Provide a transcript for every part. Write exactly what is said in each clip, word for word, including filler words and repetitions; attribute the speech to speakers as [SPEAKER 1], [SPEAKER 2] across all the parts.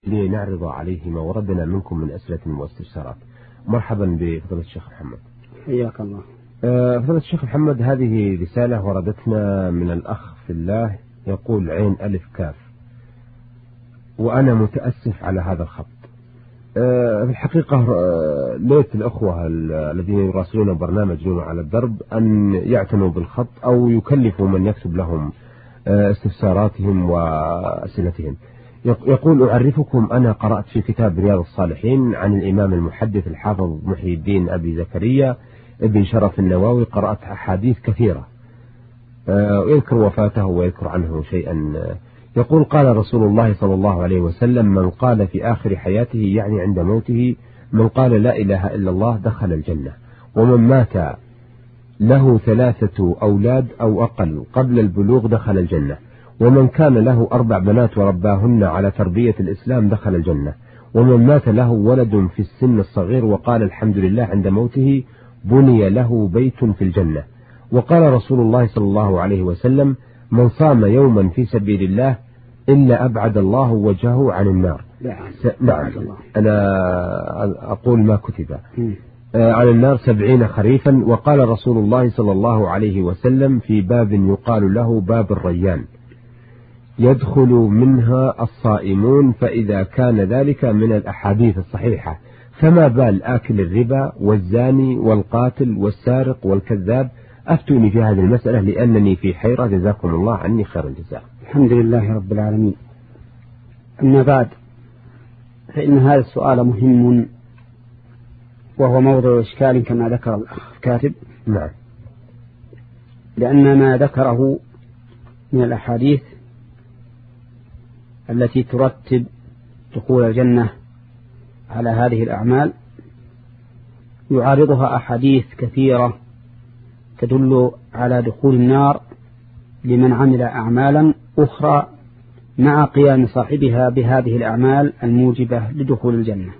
[SPEAKER 1] لنعرض عليه ما وردنا منكم من أسئلة واستفسارات. مرحبا بفضيلة الشيخ محمد.
[SPEAKER 2] حياك الله.
[SPEAKER 1] فضيلة الشيخ محمد، هذه رسالة وردتنا من الأخ في الله، يقول: عين ألف كاف، وأنا متأسف على هذا الخط. في الحقيقة ليت الأخوة الذين يراسلون برنامج نور على الدرب أن يعتنوا بالخط أو يكلفوا من يكتب لهم استفساراتهم وأسئلتهم. يقول: أعرفكم، أنا قرأت في كتاب رياض الصالحين عن الإمام المحدث الحافظ محي الدين أبي زكريا ابن شرف النووي، قرأت أحاديث كثيرة ويذكر وفاته ويذكر عنه شيئا. يقول: قال رسول الله صلى الله عليه وسلم: من قال في آخر حياته، يعني عند موته، من قال لا إله إلا الله دخل الجنة، ومن مات له ثلاثة أولاد أو أقل قبل البلوغ دخل الجنة، ومن كان له أربع بنات ورباهن على تربية الإسلام دخل الجنة، ومن مات له ولد في السن الصغير وقال الحمد لله عند موته بني له بيت في الجنة. وقال رسول الله صلى الله عليه وسلم: من صام يوما في سبيل الله إلا أبعد الله وجهه عن النار. نعم، أنا أقول ما كتب عن النار سبعين خريفا. وقال رسول الله صلى الله عليه وسلم في باب يقال له باب الريان: يدخل منها الصائمون، فإذا كان ذلك من الأحاديث الصحيحة، فما بال آكل الربا والزاني والقاتل والسارق والكذاب؟ أفتوني في هذه المسألة لأنني في حيرة، جزاكم الله عني خير الجزاء.
[SPEAKER 2] الحمد لله رب العالمين. أما بعد، فإن هذا السؤال مهم وهو موضوع إشكال كما ذكر الأخ الكاتب.
[SPEAKER 1] نعم.
[SPEAKER 2] لأن ما ذكره من الأحاديث التي ترتب دخول الجنة على هذه الأعمال يعارضها أحاديث كثيرة تدل على دخول النار لمن عمل أعمالا أخرى مع قيام صاحبها بهذه الأعمال الموجبة لدخول الجنة.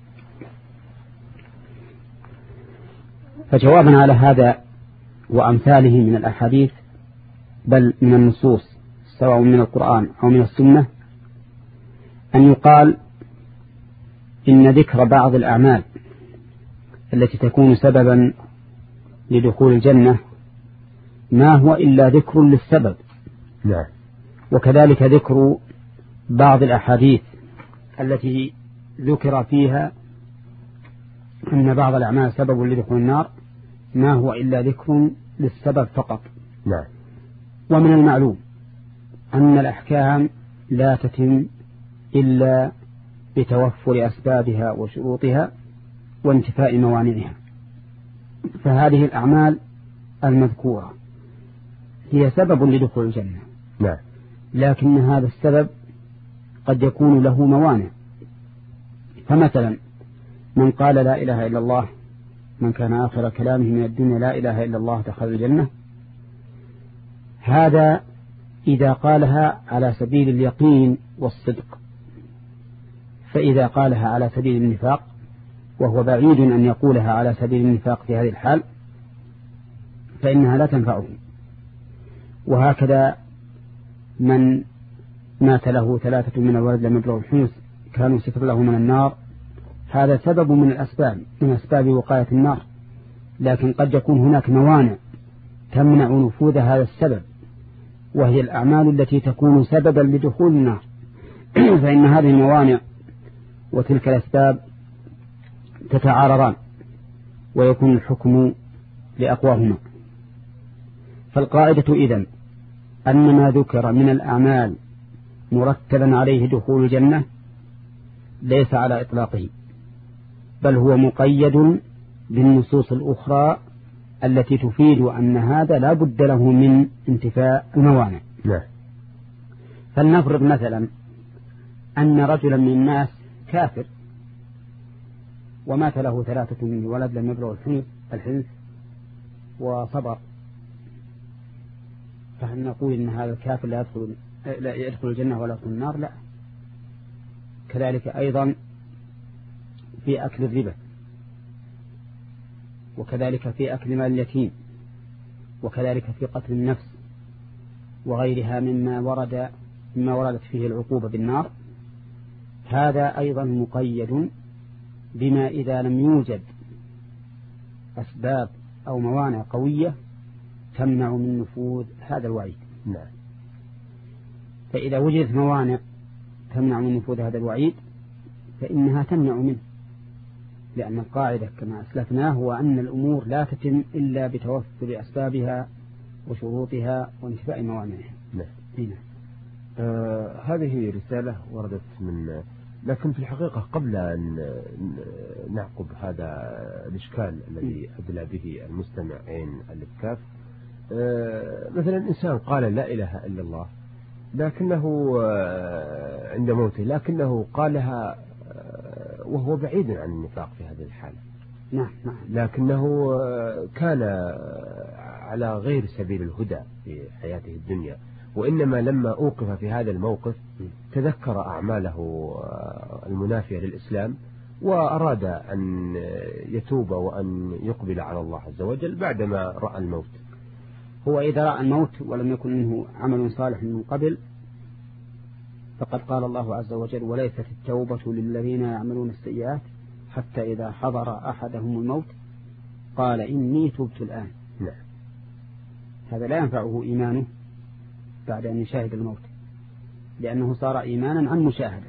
[SPEAKER 2] فجوابا على هذا وأمثاله من الأحاديث، بل من النصوص سواء من القرآن أو من السنة، أن يقال إن ذكر بعض الأعمال التي تكون سببا لدخول الجنة ما هو إلا ذكر للسبب.
[SPEAKER 1] نعم.
[SPEAKER 2] وكذلك ذكر بعض الأحاديث التي ذكر فيها أن بعض الأعمال سبب لدخول النار ما هو إلا ذكر للسبب فقط.
[SPEAKER 1] نعم.
[SPEAKER 2] ومن المعلوم أن الأحكام لا تتم إلا بتوفر أسبابها وشروطها وانتفاء موانعها، فهذه الأعمال المذكورة هي سبب لدخول الجنة.
[SPEAKER 1] نعم.
[SPEAKER 2] لكن هذا السبب قد يكون له موانع. فمثلا من قال لا إله إلا الله، من كان آخر كلامه من الدنيا لا إله إلا الله دخل الجنة، هذا إذا قالها على سبيل اليقين والصدق. فإذا قالها على سبيل النفاق، وهو بعيد أن يقولها على سبيل النفاق في هذه الحال، فإنها لا تنفعه. وهكذا من مات له ثلاثة من الولد لم يبلغ الحنث كانوا ستر له من النار، هذا سبب من الأسباب من أسباب وقاية النار، لكن قد يكون هناك موانع تمنع نفوذ هذا السبب، وهي الأعمال التي تكون سببا لدخول النار. فإن هذه الموانع وتلك الأسباب تتعارضان ويكون الحكم لأقواهما. فالقاعدة إذن أن ما ذكر من الأعمال مرتبا عليه دخول الجنة ليس على إطلاقه، بل هو مقيد بالنصوص الأخرى التي تفيد أن هذا لا بد له من انتفاء الموانع.
[SPEAKER 1] نعم.
[SPEAKER 2] فلنفرض مثلا أن رجلا من الناس كافر ومات له ثلاثة من ولد لم يبلغ الحنث وصبر، فهل نقول إن هذا الكافر لا يدخل, لا يدخل الجنة ولا يدخل النار؟ لا. كذلك أيضا في أكل الربا، وكذلك في أكل مال اليتيم، وكذلك في قتل النفس وغيرها مما ورد مما وردت فيه العقوبة بالنار، هذا أيضا مقيد بما إذا لم يوجد أسباب أو موانع قوية تمنع من نفوذ هذا الوعيد.
[SPEAKER 1] نعم.
[SPEAKER 2] فإذا وجدت موانع تمنع من نفوذ هذا الوعيد فإنها تمنع منه، لأن القاعدة كما أسلفنا هو أن الأمور لا تتم إلا بتوفر أسبابها وشروطها وانتفاء موانعها.
[SPEAKER 1] نعم.
[SPEAKER 2] هنا.
[SPEAKER 1] آه هذه رسالة وردت من، لكن في الحقيقة قبل أن نعقب هذا الإشكال الذي أدلى به المستمع عين الكاف، آه مثلا إنسان قال لا إله إلا الله لكنه آه عند موته لكنه قالها آه وهو بعيد عن النفاق في هذه الحالة.
[SPEAKER 2] نعم نعم.
[SPEAKER 1] لكنه كان على غير سبيل الهدى في حياته الدنيا، وإنما لما أوقف في هذا الموقف تذكر أعماله المنافية للإسلام وأراد أن يتوب وأن يقبل على الله عز وجل بعدما رأى الموت.
[SPEAKER 2] هو إذا رأى الموت ولم يكن منه عمل صالح من قبل فقد قال الله عز وجل وليست التوبة للذين يعملون السيئات حتى إذا حضر أحدهم الموت قال إني تبت الآن.
[SPEAKER 1] نعم.
[SPEAKER 2] هذا لا ينفعه إيمانه بعد أن يشاهد الموت، لأنه صار إيمانا عن مشاهدة.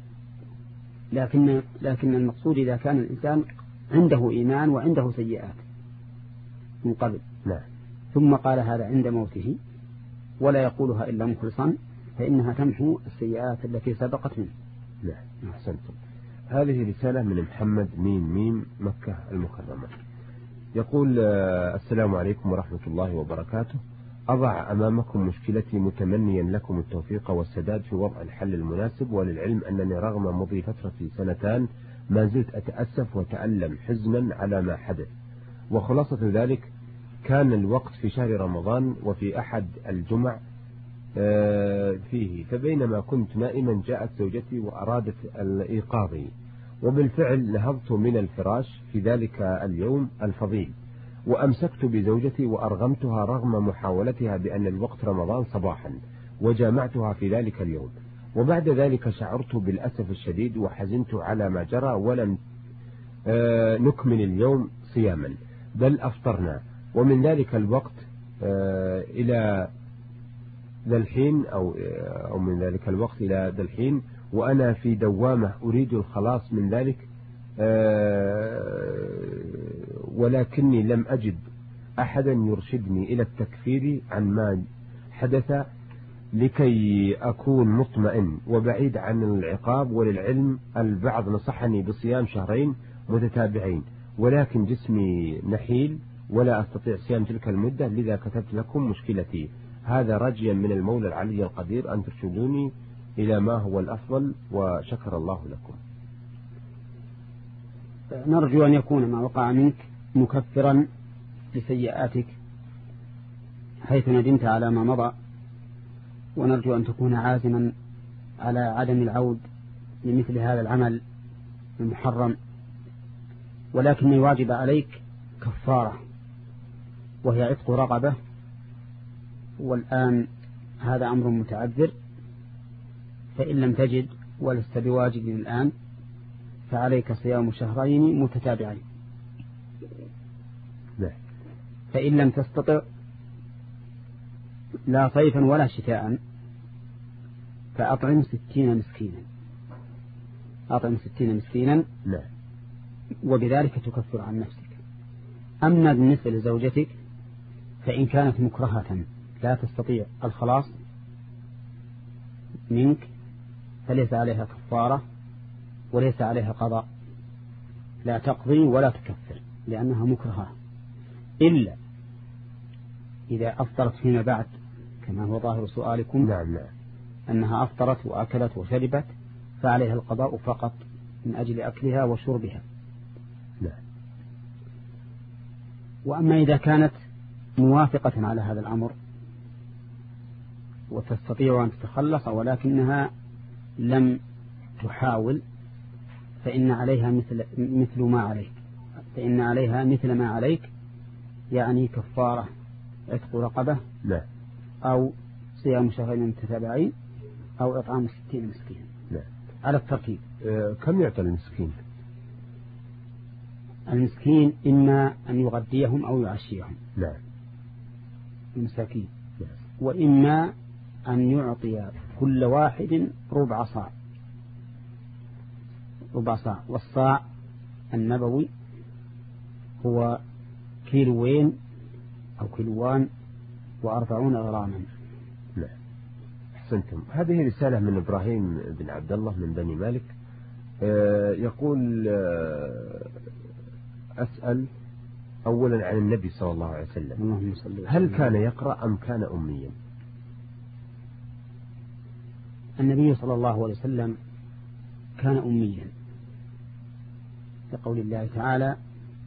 [SPEAKER 2] لكن لكن المقصود إذا كان الإنسان عنده إيمان وعنده سيئات من قبل،
[SPEAKER 1] نعم،
[SPEAKER 2] ثم قال هذا عند موته ولا يقولها إلا مخلصا فإنها تمحو السيئات التي سبقت منه.
[SPEAKER 1] نعم. أحسنتم. هذه رسالة من محمد ميم ميم مكة المكرمة، يقول السلام عليكم ورحمة الله وبركاته. أضع أمامكم مشكلتي متمنيا لكم التوفيق والسداد في وضع الحل المناسب، وللعلم أنني رغم مضي فترة سنتان ما زلت أتأسف وتألم حزنا على ما حدث. وخلاصة ذلك كان الوقت في شهر رمضان وفي أحد الجمع فيه، فبينما كنت نائما جاءت زوجتي وأرادت الإيقاظي، وبالفعل نهضت من الفراش في ذلك اليوم الفضيل وأمسكت بزوجتي وأرغمتها رغم محاولتها بأن الوقت رمضان صباحا، وجامعتها في ذلك اليوم. وبعد ذلك شعرت بالأسف الشديد وحزنت على ما جرى، ولم نكمل اليوم صياما بل أفطرنا. ومن ذلك الوقت إلى ذا الحين أو, أو من ذلك الوقت إلى ذا الحين وأنا في دوامة أريد الخلاص من ذلك، ولكني لم أجد أحدا يرشدني إلى التكفير عن ما حدث لكي أكون مطمئن وبعيد عن العقاب. وللعلم البعض نصحني بصيام شهرين متتابعين، ولكن جسمي نحيل ولا أستطيع صيام تلك المدة، لذا كتبت لكم مشكلتي هذا رجيا من المولى العلي القدير أن ترشدوني إلى ما هو الأفضل، وشكر الله لكم.
[SPEAKER 2] نرجو أن يكون ما وقع منك مكفرا لسيئاتك حيث ندمت على ما مضى، ونرجو أن تكون عازما على عدم العود لمثل هذا العمل المحرم. ولكن الواجب عليك كفارة وهي عتق رقبة، والآن هذا أمر متعذر، فإن لم تجد ولست بواجد الآن فعليك صيام شهرين متتابعين. فإن لم تستطع لا صيفا ولا شتاء فأطعم ستين مسكينا، أطعم ستين مسكينا وبذلك تكفر عن نفسك. أما بالنسبة لزوجتك فإن كانت مكرهة لا تستطيع الخلاص منك فليس عليها كفارة وليس عليها قضاء، لا تقضي ولا تكفر لأنها مكرهة، إلا إذا أفطرت فيما بعد كما هو ظاهر سؤالكم.
[SPEAKER 1] نعم نعم.
[SPEAKER 2] أنها أفطرت وأكلت وشربت فعليها القضاء فقط من أجل أكلها وشربها.
[SPEAKER 1] نعم.
[SPEAKER 2] وأما إذا كانت موافقة على هذا الأمر وتستطيع أن تتخلص ولكنها لم تحاول فإن عليها مثل, مثل ما عليك فإن عليها مثل ما عليك، يعني كفارة عتق رقبة
[SPEAKER 1] لا.
[SPEAKER 2] أو صيام شهرين متتابعين أو إطعام ستين مسكين
[SPEAKER 1] لا.
[SPEAKER 2] على الترتيب.
[SPEAKER 1] كم يعطى المسكين؟
[SPEAKER 2] المسكين إما أن يغديهم أو يعشيهم.
[SPEAKER 1] نعم.
[SPEAKER 2] المساكين.
[SPEAKER 1] نعم.
[SPEAKER 2] وإما أن يعطي كل واحد ربع صاع. ربع صاع، والصاع النبوي هو كيلوين أو كيلوان وأربعون غراما.
[SPEAKER 1] نعم. أحسنتم. هذه رسالة من إبراهيم بن عبد الله من بني مالك. آه يقول آه أسأل أولا عن النبي صلى الله عليه وسلم، هل كان يقرأ أم كان أميا؟
[SPEAKER 2] النبي صلى الله عليه وسلم كان أميا، لقول الله تعالى: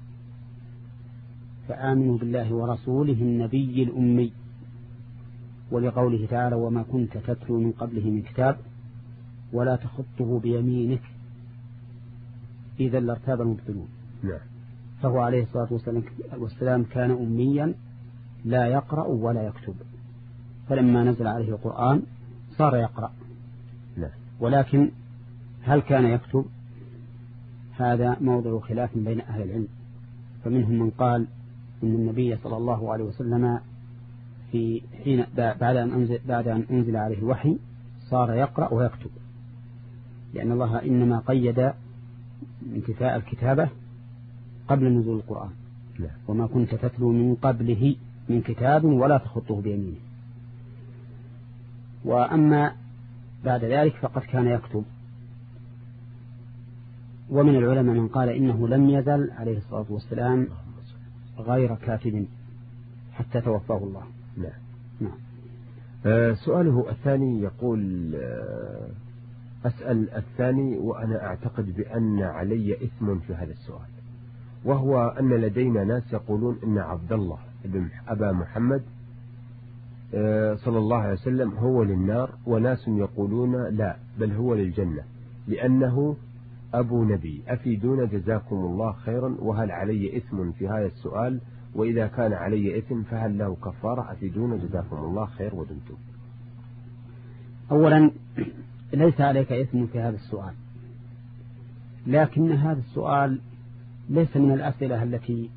[SPEAKER 2] فآمنوا بالله ورسوله النبي الأمي، ولقوله تعالى: وما كنت تتلو من قبله من كتاب ولا تخطه بيمينك إذا لارتاب المبطلون.
[SPEAKER 1] نعم.
[SPEAKER 2] فهو عليه الصلاة والسلام كان أميا لا يقرأ ولا يكتب، فلما نزل عليه القرآن صار يقرأ.
[SPEAKER 1] نعم.
[SPEAKER 2] ولكن هل كان يكتب؟ هذا موضع خلاف بين أهل العلم، فمنهم من قال إن النبي صلى الله عليه وسلم في حين بعد أن أنزل, بعد أن أنزل عليه الوحي صار يقرأ ويكتب، لأن الله إنما قيد انتفاء الكتابة قبل نزول القرآن.
[SPEAKER 1] لا.
[SPEAKER 2] وما كنت تتلو من قبله من كتاب ولا تخطه بيمينه. وأما بعد ذلك فقد كان يكتب. ومن العلماء من قال إنه لم يزل عليه الصلاة والسلام غير كاتب حتى توفاه الله.
[SPEAKER 1] لا.
[SPEAKER 2] نعم.
[SPEAKER 1] آه سؤاله الثاني يقول آه أسأل الثاني وأنا أعتقد بأن علي إثم في هذا السؤال، وهو أن لدينا ناس يقولون إن عبد الله بن أبا محمد آه صلى الله عليه وسلم هو للنار، وناس يقولون لا بل هو للجنة لأنه أبو نبي. أفيدونا جزاكم الله خيرا، وهل علي إثم في هذا السؤال؟ وإذا كان علي إثم فهل له كفارة؟ أفيدونا جزاكم الله خير ودمتم.
[SPEAKER 2] أولا ليس عليك إثم في هذا السؤال، لكن هذا السؤال ليس من الأسئلة التي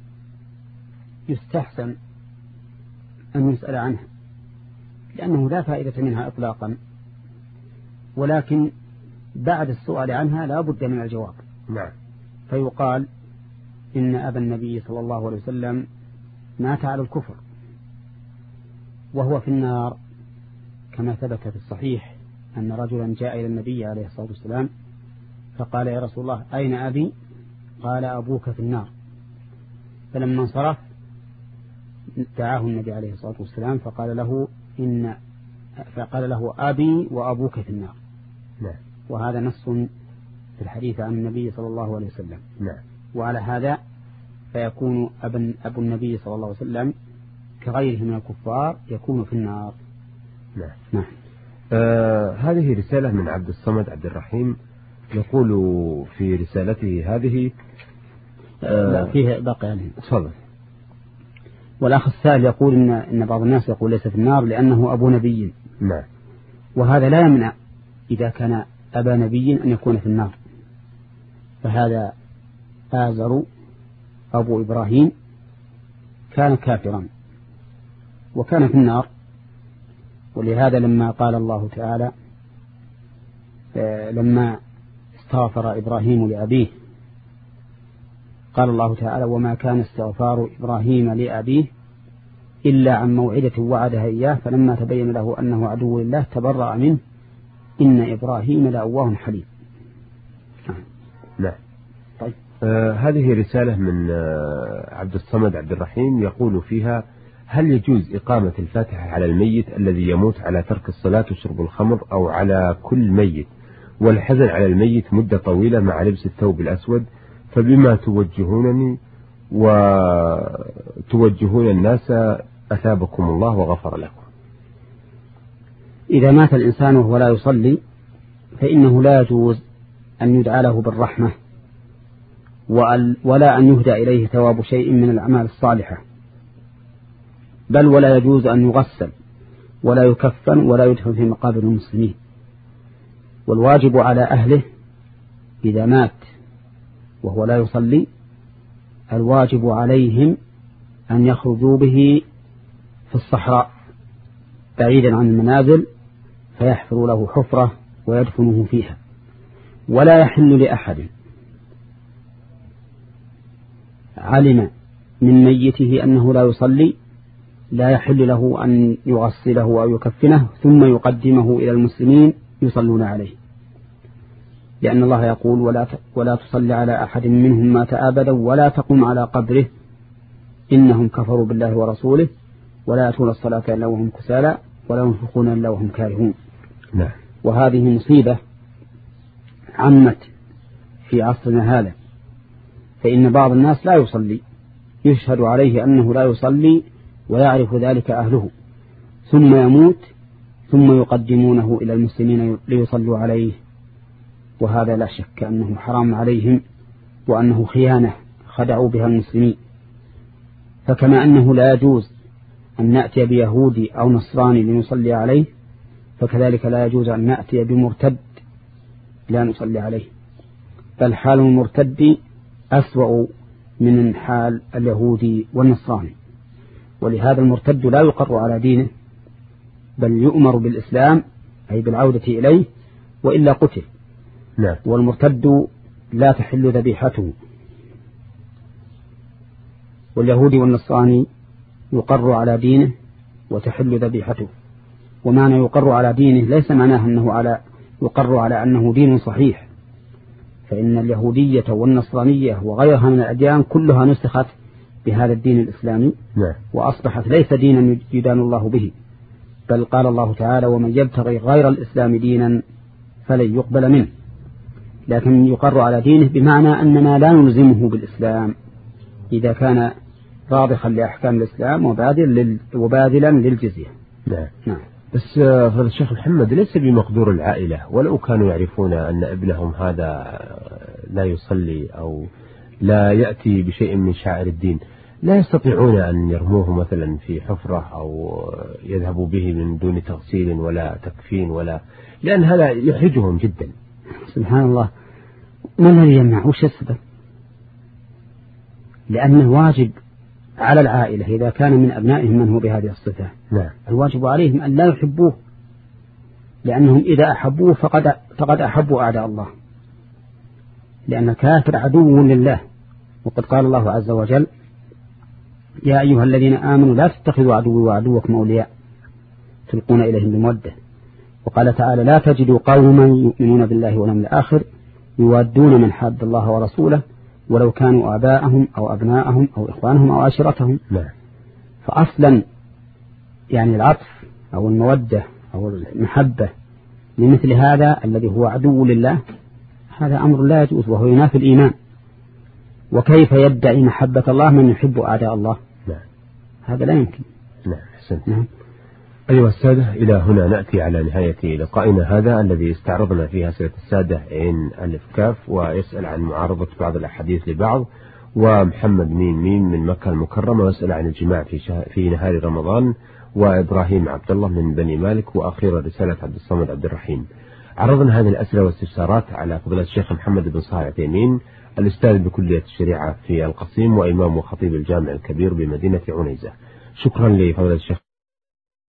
[SPEAKER 2] يستحسن أن يسأل عنها، لأنه لا فائدة منها إطلاقا، ولكن بعد السؤال عنها لا بد من الجواب.
[SPEAKER 1] نعم.
[SPEAKER 2] فيقال إن أبا النبي صلى الله عليه وسلم مات على الكفر وهو في النار، كما ثبت في الصحيح أن رجلا جاء إلى النبي عليه الصلاة والسلام فقال: يا رسول الله أين أبي؟ قال: أبوك في النار. فلما انصرف دعاه النبي عليه الصلاة والسلام فقال له إن فقال له أبي وأبوك في النار.
[SPEAKER 1] نعم.
[SPEAKER 2] وهذا نص في الحديث عن النبي صلى الله عليه وسلم.
[SPEAKER 1] نعم.
[SPEAKER 2] وعلى هذا فيكون أبن أبو النبي صلى الله عليه وسلم كغيره من الكفار يكون في النار.
[SPEAKER 1] نعم.
[SPEAKER 2] نعم.
[SPEAKER 1] آه هذه رسالة من عبد الصمد عبد الرحيم، يقول في رسالته هذه
[SPEAKER 2] آه لا فيه باقي عليه.
[SPEAKER 1] تفضل.
[SPEAKER 2] والأخ السائل يقول إن, إن بعض الناس يقول ليس في النار لأنه أبو نبي.
[SPEAKER 1] نعم.
[SPEAKER 2] وهذا لا يمنع إذا كان أبا نبي أن يكون في النار، فهذا آزر أبو إبراهيم كان كافرا وكان في النار، ولهذا لما قال الله تعالى لما استغفر إبراهيم لأبيه قال الله تعالى: وما كان استغفار إبراهيم لأبيه إلا عن موعدة وعدها إياه فلما تبين له أنه عدو لله تبرأ منه إن إبراهيم لأواه حليم.
[SPEAKER 1] نعم. طيب. آه هذه رسالة من آه عبد الصمد عبد الرحيم، يقول فيها: هل يجوز إقامة الفاتحة على الميت الذي يموت على ترك الصلاة وشرب الخمر، أو على كل ميت، والحزن على الميت مدة طويلة مع لبس الثوب الأسود؟ فبما توجهونني وتوجهون الناس أثابكم الله وغفر لكم.
[SPEAKER 2] إذا مات الإنسان وهو لا يصلي فإنه لا يجوز أن يدعى له بالرحمة ولا أن يهدى إليه ثواب شيء من الأعمال الصالحة، بل ولا يجوز أن يغسل ولا يكفن ولا يدفن في مقابر المسلمين. والواجب على أهله إذا مات وهو لا يصلي الواجب عليهم أن يخرجوا به في الصحراء بعيدا عن المنازل فيحفروا له حفرة ويدفنوه فيها. ولا يحل لأحد علم من ميته أنه لا يصلي لا يحل له أن يغسله أو يكفنه ثم يقدمه إلى المسلمين يصلون عليه، لأن الله يقول ولا ولا تصلي على أحد منهم مات أبدا ولا تقم على قبره إنهم كفروا بالله ورسوله ولا يأتون الصلاة إلا وهم كسالى ولا ينفقون إلا وهم كارهون.
[SPEAKER 1] نعم.
[SPEAKER 2] وهذه مصيبة عمت في عصرنا هذا، فإن بعض الناس لا يصلي يشهد عليه أنه لا يصلي ويعرف ذلك أهله ثم يموت ثم يقدمونه إلى المسلمين ليصلوا عليه، وهذا لا شك أنه حرام عليهم وأنه خيانة خدعوا بها المسلمين. فكما أنه لا يجوز أن نأتي بيهودي أو نصراني لنصلي عليه فكذلك لا يجوز أن نأتي بمرتد لا نصلي عليه، بل حال المرتد أسوأ من حال اليهودي والنصراني. ولهذا المرتد لا يقر على دينه بل يؤمر بالإسلام أي بالعودة إليه وإلا قتل.
[SPEAKER 1] نعم.
[SPEAKER 2] والمرتد لا تحل ذبيحته. واليهودي والنصراني يقر على دينه وتحل ذبيحته. ومعنى يقر على دينه ليس معناه أنه على يقر على أنه دين صحيح، فإن اليهودية والنصرانية وغيرها من الأديان كلها نسخت بهذا الدين الإسلامي.
[SPEAKER 1] نعم.
[SPEAKER 2] وأصبحت ليس دينا يدان الله به، بل قال الله تعالى ومن يبتغي غير الإسلام دينا فلن يقبل منه. لكن يقر على دينه بمعنى أننا لا نلزمه بالإسلام إذا كان راضخا لأحكام الإسلام وباذلا للجزية.
[SPEAKER 1] نعم.
[SPEAKER 2] نعم.
[SPEAKER 1] بس فضل الشيخ محمد ليس بمقدور العائلة ولو كانوا يعرفون أن ابنهم هذا لا يصلي أو لا يأتي بشيء من شعائر الدين لا يستطيعون أن يرموه مثلا في حفرة أو يذهبوا به من دون تغسيل ولا تكفين ولا، لأن هذا يحرجهم جدا.
[SPEAKER 2] سبحان الله. ما الذي يمنع؟ وش السبب؟ لأنه واجب على العائلة إذا كان من أبنائهم من هو بهذه الصفة.
[SPEAKER 1] نعم.
[SPEAKER 2] الواجب عليهم أن لا يحبوه، لأنهم إذا أحبوه فقد فقد أحبوا أعداء الله، لأن كافر عدو لله. وقد قال الله عز وجل يا أيها الذين آمنوا لا تتخذوا عدوي وعدوكم أولياء تلقون إليهم بمودة. وقال تعالى لا تجدوا قوما يؤمنون بالله واليوم الآخر يوادون من حاد الله ورسوله ولو كانوا آباءهم أو أبناءهم أو إخوانهم أو عشيرتهم.
[SPEAKER 1] نعم.
[SPEAKER 2] فأصلا يعني العطف أو المودة أو المحبة لمثل هذا الذي هو عدو لله هذا أمر لا يجوز وهو ينافي الإيمان. وكيف يدعي محبة الله من يحب أعداء الله؟
[SPEAKER 1] نعم.
[SPEAKER 2] هذا لا يمكن.
[SPEAKER 1] نعم. حسنت.
[SPEAKER 2] نعم.
[SPEAKER 1] أيها السادة، إلى هنا نأتي على نهاية لقائنا هذا الذي استعرضنا فيه أسئلة السادة عين ألف كاف ويسأل عن معارضة بعض الأحاديث لبعض، ومحمد ميم ميم من مكة المكرمة ويسأل عن الجماع في, شه... في نهار رمضان، وإبراهيم عبد الله من بني مالك، وأخيرا رسالة عبد الصمد عبد الرحيم. عرضنا هذه الأسئلة والاستفسارات على فضيلة الشيخ محمد بن صالح العثيمين الأستاذ بكلية الشريعة في القصيم وإمام وخطيب الجامع الكبير بمدينة عنيزة. شكرا لفضيلة الشيخ